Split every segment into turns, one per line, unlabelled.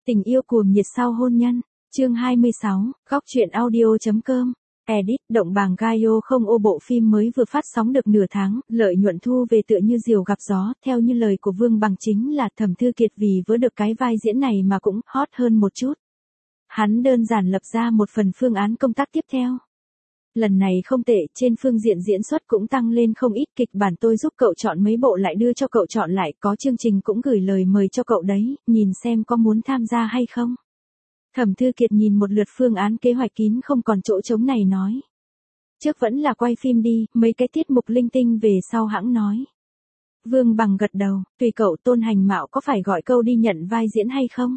Tình yêu cuồng nhiệt sau hôn nhân, chương 26, góc truyện audio.com. Edit, động bảng Gaio không ô bộ phim mới vừa phát sóng được nửa tháng, lợi nhuận thu về tựa như diều gặp gió, theo như lời của Vương Bằng chính là Thẩm Thư Kiệt vì vớ được cái vai diễn này mà cũng hot hơn một chút. Hắn đơn giản lập ra một phần phương án công tác tiếp theo. Lần này không tệ, trên phương diện diễn xuất cũng tăng lên không ít, kịch bản tôi giúp cậu chọn mấy bộ lại đưa cho cậu chọn lại, có chương trình cũng gửi lời mời cho cậu đấy, nhìn xem có muốn tham gia hay không. Thẩm Thư Kiệt nhìn một lượt phương án kế hoạch kín không còn chỗ trống này nói. Trước vẫn là quay phim đi, mấy cái tiết mục linh tinh về sau hãng nói. Vương Bằng gật đầu, tùy cậu. Tôn Hành Mạo có phải gọi câu đi nhận vai diễn hay không?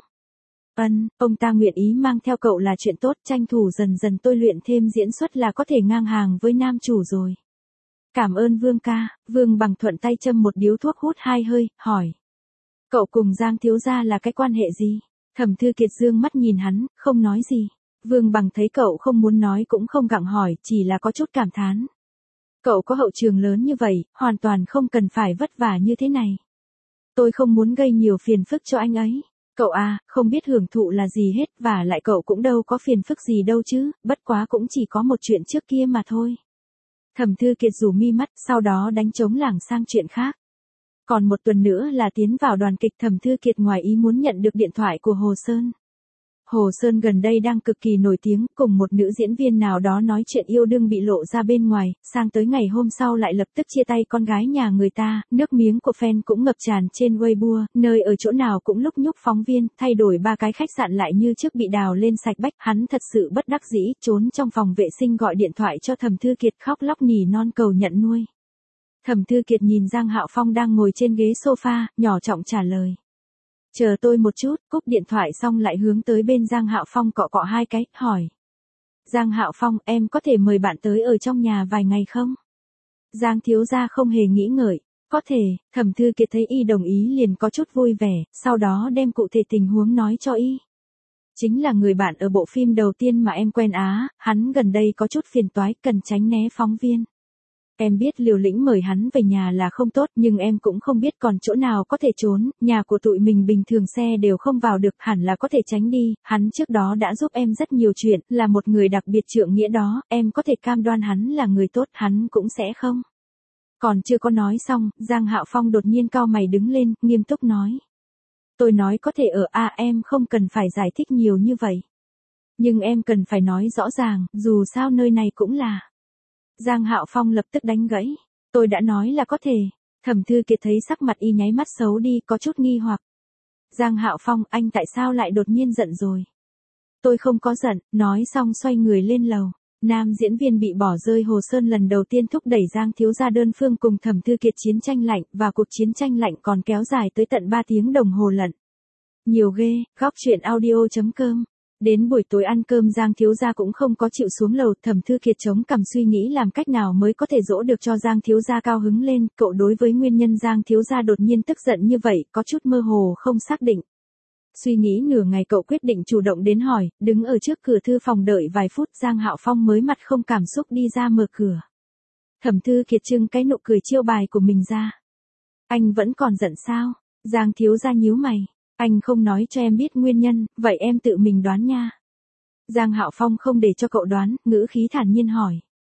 Ông ta nguyện ý mang theo cậu là chuyện tốt, tranh thủ dần dần tôi luyện thêm diễn xuất là có thể ngang hàng với nam chủ rồi. Cảm ơn Vương ca. Vương Bằng thuận tay châm một điếu thuốc hút hai hơi, hỏi. Cậu cùng Giang thiếu gia là cái quan hệ gì? Thẩm Thư Kiệt dương mắt nhìn hắn, không nói gì. Vương Bằng thấy cậu không muốn nói cũng không gặng hỏi, chỉ là có chút cảm thán. Cậu có hậu trường lớn như vậy, hoàn toàn không cần phải vất vả như thế này. Tôi không muốn gây nhiều phiền phức cho anh ấy. Cậu à, không biết hưởng thụ là gì hết, và lại cậu cũng đâu có phiền phức gì đâu chứ, bất quá cũng chỉ có một chuyện trước kia mà thôi. Thẩm Thư Kiệt rủ mi mắt, sau đó đánh trống lảng sang chuyện khác. Còn một tuần nữa là tiến vào đoàn kịch. Thẩm Thư Kiệt ngoài ý muốn nhận được điện thoại của Hồ Sơn. Hồ Sơn gần đây đang cực kỳ nổi tiếng, cùng một nữ diễn viên nào đó nói chuyện yêu đương bị lộ ra bên ngoài, sang tới ngày hôm sau lại lập tức chia tay con gái nhà người ta, nước miếng của fan cũng ngập tràn trên Weibo, nơi ở chỗ nào cũng lúc nhúc phóng viên, thay đổi 3 cái khách sạn lại như trước bị đào lên sạch bách, hắn thật sự bất đắc dĩ, trốn trong phòng vệ sinh gọi điện thoại cho Thẩm Thư Kiệt khóc lóc nỉ non cầu nhận nuôi. Thẩm Thư Kiệt nhìn Giang Hạo Phong đang ngồi trên ghế sofa, nhỏ giọng trả lời. Chờ tôi một chút, cúp điện thoại xong lại hướng tới bên Giang Hạo Phong cọ cọ hai cái, hỏi. Giang Hạo Phong, em có thể mời bạn tới ở trong nhà vài ngày không? Giang thiếu gia không hề nghĩ ngợi. Có thể. Thẩm Thư Kiệt thấy y đồng ý liền có chút vui vẻ, sau đó đem cụ thể tình huống nói cho y. Chính là người bạn ở bộ phim đầu tiên mà em quen á, hắn gần đây có chút phiền toái, cần tránh né phóng viên. Em biết liều lĩnh mời hắn về nhà là không tốt, nhưng em cũng không biết còn chỗ nào có thể trốn, nhà của tụi mình bình thường xe đều không vào được, hẳn là có thể tránh đi, hắn trước đó đã giúp em rất nhiều chuyện, là một người đặc biệt trượng nghĩa đó, em có thể cam đoan hắn là người tốt, hắn cũng sẽ không. Còn chưa có nói xong, Giang Hạo Phong đột nhiên cau mày đứng lên, nghiêm túc nói. Tôi nói có thể ở em không cần phải giải thích nhiều như vậy. Nhưng em cần phải nói rõ ràng, dù sao nơi này cũng là... Giang Hạo Phong lập tức đánh gãy. Tôi đã nói là có thể. Thẩm Thư Kiệt thấy sắc mặt y nháy mắt xấu đi, có chút nghi hoặc. Giang Hạo Phong, anh tại sao lại đột nhiên giận rồi? Tôi không có giận, nói xong xoay người lên lầu. Nam diễn viên bị bỏ rơi Hồ Sơn lần đầu tiên thúc đẩy Giang thiếu gia đơn phương cùng Thẩm Thư Kiệt chiến tranh lạnh, và cuộc chiến tranh lạnh còn kéo dài tới tận 3 tiếng đồng hồ lận. Nhiều ghê, góc truyện audio.com. Đến buổi tối ăn cơm Giang thiếu gia cũng không có chịu xuống lầu, Thẩm Thư Kiệt chống cằm suy nghĩ làm cách nào mới có thể dỗ được cho Giang thiếu gia cao hứng lên, cậu đối với nguyên nhân Giang thiếu gia đột nhiên tức giận như vậy, có chút mơ hồ không xác định. Suy nghĩ nửa ngày cậu quyết định chủ động đến hỏi, đứng ở trước cửa thư phòng đợi vài phút Giang Hạo Phong mới mặt không cảm xúc đi ra mở cửa. Thẩm Thư Kiệt trưng cái nụ cười chiêu bài của mình ra. Anh vẫn còn giận sao? Giang thiếu gia nhíu mày. Anh không nói cho em biết nguyên nhân, vậy em tự mình đoán nha. Giang Hạo Phong không để cho cậu đoán, ngữ khí thản nhiên hỏi.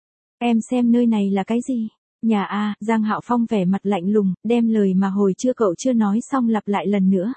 Em xem nơi này là cái gì? Nhà à, Giang Hạo Phong vẻ mặt lạnh lùng, đem lời mà hồi trưa cậu chưa nói xong lặp lại lần nữa.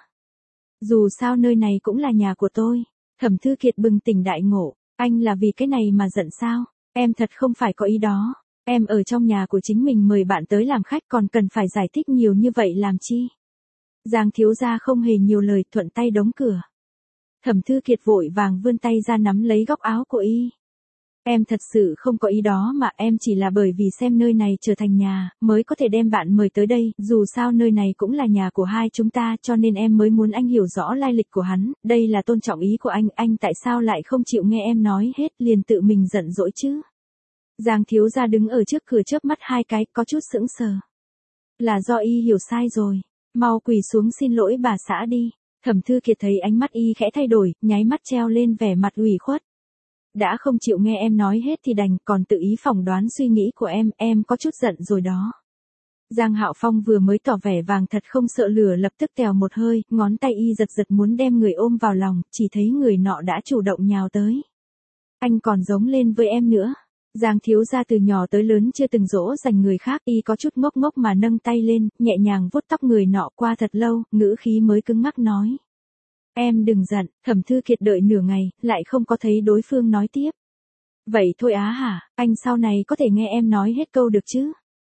Dù sao nơi này cũng là nhà của tôi. Thẩm Thư Kiệt bừng tỉnh đại ngộ, anh là vì cái này mà giận sao? Em thật không phải có ý đó. Em ở trong nhà của chính mình mời bạn tới làm khách còn cần phải giải thích nhiều như vậy làm chi? Giang thiếu gia không hề nhiều lời, thuận tay đóng cửa. Thẩm Thư Kiệt vội vàng vươn tay ra nắm lấy góc áo của y. Em thật sự không có ý đó mà, em chỉ là bởi vì xem nơi này trở thành nhà, mới có thể đem bạn mời tới đây, dù sao nơi này cũng là nhà của hai chúng ta, cho nên em mới muốn anh hiểu rõ lai lịch của hắn, đây là tôn trọng ý của anh tại sao lại không chịu nghe em nói hết, liền tự mình giận dỗi chứ? Giang thiếu gia đứng ở trước cửa chớp mắt hai cái, có chút sững sờ. Là do y hiểu sai rồi. Mau quỳ xuống xin lỗi bà xã đi. Thẩm Thư Kiệt thấy ánh mắt y khẽ thay đổi, nháy mắt treo lên vẻ mặt ủy khuất. Đã không chịu nghe em nói hết thì đành, còn tự ý phỏng đoán suy nghĩ của em có chút giận rồi đó. Giang Hạo Phong vừa mới tỏ vẻ vàng thật không sợ lửa lập tức tèo một hơi, ngón tay y giật giật muốn đem người ôm vào lòng, chỉ thấy người nọ đã chủ động nhào tới. Anh còn giống lên với em nữa. Giang thiếu gia từ nhỏ tới lớn chưa từng dỗ dành người khác, y có chút ngốc ngốc mà nâng tay lên, nhẹ nhàng vuốt tóc người nọ qua thật lâu, ngữ khí mới cứng ngắc nói. Em đừng giận, Thẩm Thư Kiệt đợi nửa ngày, lại không có thấy đối phương nói tiếp. Vậy thôi á hả, anh sau này có thể nghe em nói hết câu được chứ?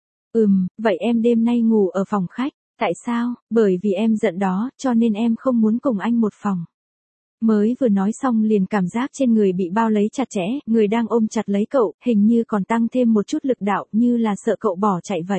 Vậy em đêm nay ngủ ở phòng khách, tại sao? Bởi vì em giận đó, cho nên em không muốn cùng anh một phòng. Mới vừa nói xong liền cảm giác trên người bị bao lấy chặt chẽ, người đang ôm chặt lấy cậu, hình như còn tăng thêm một chút lực đạo như là sợ cậu bỏ chạy vậy.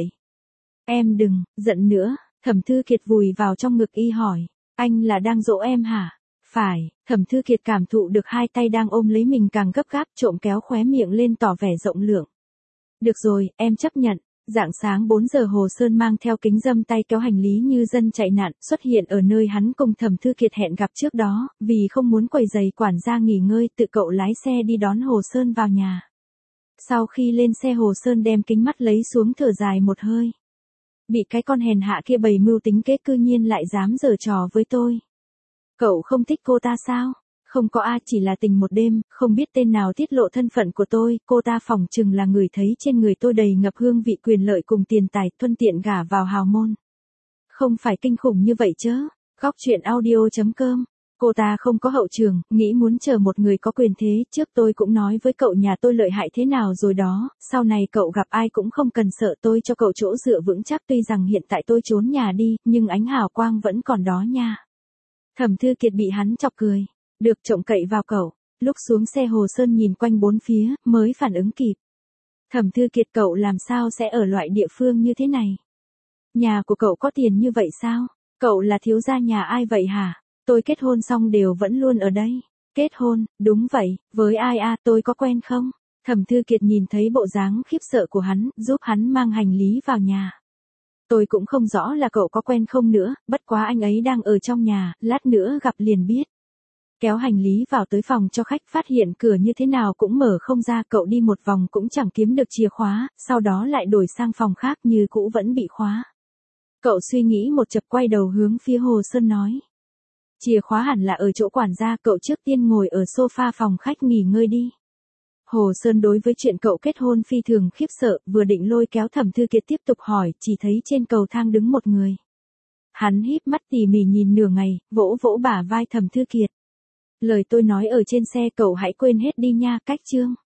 Em đừng, giận nữa, Thẩm Thư Kiệt vùi vào trong ngực y hỏi, anh là đang dỗ em hả? Phải, Thẩm Thư Kiệt cảm thụ được hai tay đang ôm lấy mình càng gấp gáp trộm kéo khóe miệng lên tỏ vẻ rộng lượng. Được rồi, em chấp nhận. Rạng sáng 4 giờ Hồ Sơn mang theo kính râm tay kéo hành lý như dân chạy nạn, xuất hiện ở nơi hắn cùng Thẩm Thư Kiệt hẹn gặp trước đó, vì không muốn quấy rầy quản gia nghỉ ngơi, tự cậu lái xe đi đón Hồ Sơn vào nhà. Sau khi lên xe Hồ Sơn đem kính mắt lấy xuống thở dài một hơi. Bị cái con hèn hạ kia bày mưu tính kế cư nhiên lại dám giở trò với tôi. Cậu không thích cô ta sao? Không có ai, chỉ là tình một đêm, không biết tên nào tiết lộ thân phận của tôi, cô ta phỏng chừng là người thấy trên người tôi đầy ngập hương vị quyền lợi cùng tiền tài, thuận tiện gả vào hào môn. Không phải kinh khủng như vậy chớ. Góc truyện audio.com. Cô ta không có hậu trường, nghĩ muốn chờ một người có quyền thế, trước tôi cũng nói với cậu nhà tôi lợi hại thế nào rồi đó, sau này cậu gặp ai cũng không cần sợ, tôi cho cậu chỗ dựa vững chắc, tuy rằng hiện tại tôi trốn nhà đi, nhưng ánh hào quang vẫn còn đó nha. Thẩm Thư Kiệt bị hắn chọc cười. Được trông cậy vào cậu. Lúc xuống xe Hồ Sơn nhìn quanh bốn phía, mới phản ứng kịp. Thẩm Thư Kiệt, cậu làm sao sẽ ở loại địa phương như thế này? Nhà của cậu có tiền như vậy sao? Cậu là thiếu gia nhà ai vậy hả? Tôi kết hôn xong đều vẫn luôn ở đây. Kết hôn, đúng vậy, với ai à, tôi có quen không? Thẩm Thư Kiệt nhìn thấy bộ dáng khiếp sợ của hắn, giúp hắn mang hành lý vào nhà. Tôi cũng không rõ là cậu có quen không nữa, bất quá anh ấy đang ở trong nhà, lát nữa gặp liền biết. Kéo hành lý vào tới phòng cho khách, phát hiện cửa như thế nào cũng mở không ra, cậu đi một vòng cũng chẳng kiếm được chìa khóa, sau đó lại đổi sang phòng khác như cũ vẫn bị khóa. Cậu suy nghĩ một chập quay đầu hướng phía Hồ Sơn nói. Chìa khóa hẳn là ở chỗ quản gia, cậu trước tiên ngồi ở sofa phòng khách nghỉ ngơi đi. Hồ Sơn đối với chuyện cậu kết hôn phi thường khiếp sợ, vừa định lôi kéo Thẩm Thư Kiệt tiếp tục hỏi, chỉ thấy trên cầu thang đứng một người. Hắn híp mắt tỉ mỉ nhìn nửa ngày, vỗ vỗ bả vai Thẩm Thư Kiệt. Lời tôi nói ở trên xe cậu hãy quên hết đi nha, cách chương.